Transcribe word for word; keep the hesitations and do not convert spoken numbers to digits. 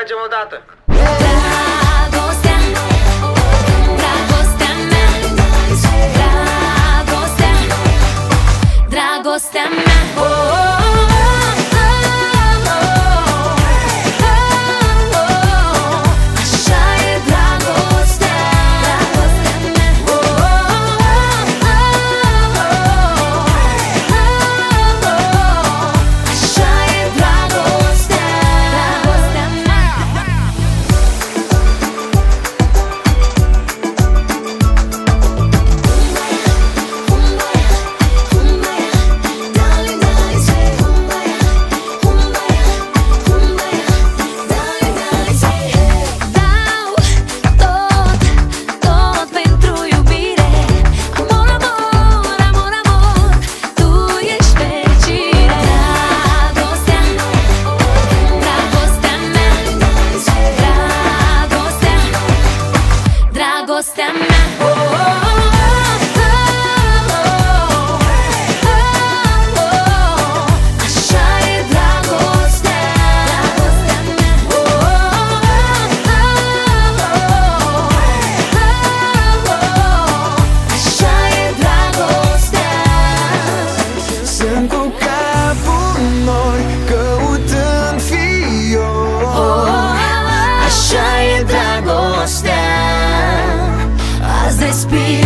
mergem odată. Dragostea, dragostea mea, dragostea, dragostea mea. Oh, oh, oh, oh, oh, oh. Așa e dragostea, dragostea mea. Oh, oh, oh, oh, oh. Așa e dragostea, dragostea mea. Dau tot, tot pentru iubire. Amor, amor, amor, amor, tu ești fericire. Dragostea, dragostea mea, dragostea, dragostea mea. Oh, oh, oh, oh, oh, oh. Așa e dragostea, dragostea mea. Oh, oh, oh, oh. Așa e dragostea. Sunt cu capul nori, căutând fiori. Așa e dragostea. Azi respir